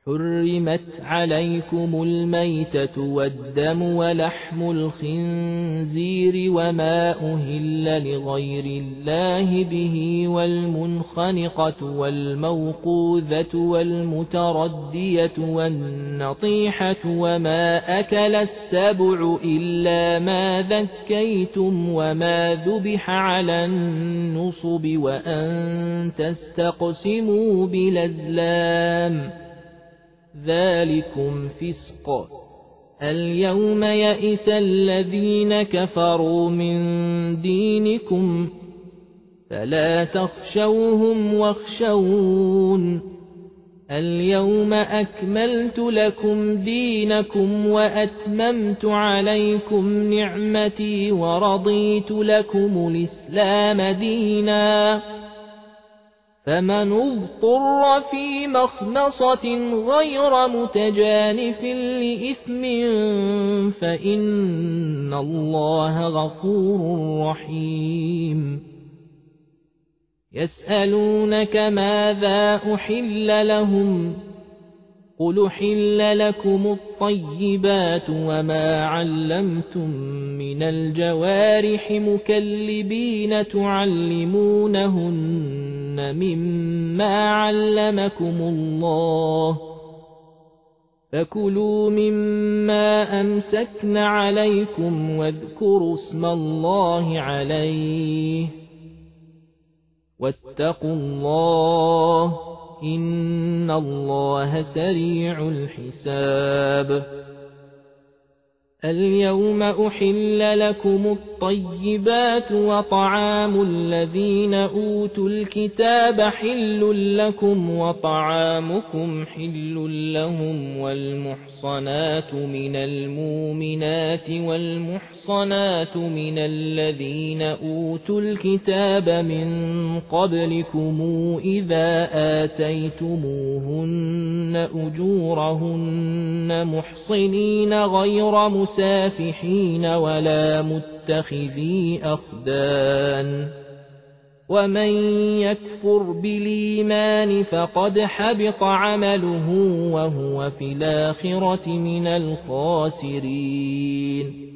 حرمت عليكم الميتة والدم ولحم الخنزير وما أهل لغير الله به والمنخنقة والموقوذة والمتردية والنطيحة وما أكل السبع إلا ما ذكيتم وما ذبح على النصب وأن تستقسموا بالأزلام ذلكم فسق. اليوم يئس الذين كفروا من دينكم فلا تخشوهم واخشون. اليوم أكملت لكم دينكم وأتممت عليكم نعمتي ورضيت لكم الإسلام دينا. فمن اضطر في مخمصة غير متجانف لإثم فإن الله غفور رحيم. يسألونك ماذا أحل لهم قل أحل لكم الطيبات وما علمتم من الجوارح مكلبين تعلمونهن مما علمكم الله فكلوا مما أمسكن عليكم واذكروا اسم الله عليه واتقوا الله إن الله سريع الحساب. اليوم أحل لكم الطيبات وطعام الذين أوتوا الكتاب حل لكم وطعامكم حل لهم والمحصنات من المؤمنات والمحصنات من الذين أوتوا الكتاب من قبلكم إذا آتيتموهن أجورهن محصنين غير مسافحين ولا متخذي أخدان. ومن يكفر بالإيمان فقد حبط عمله وهو في الآخرة من الخاسرين.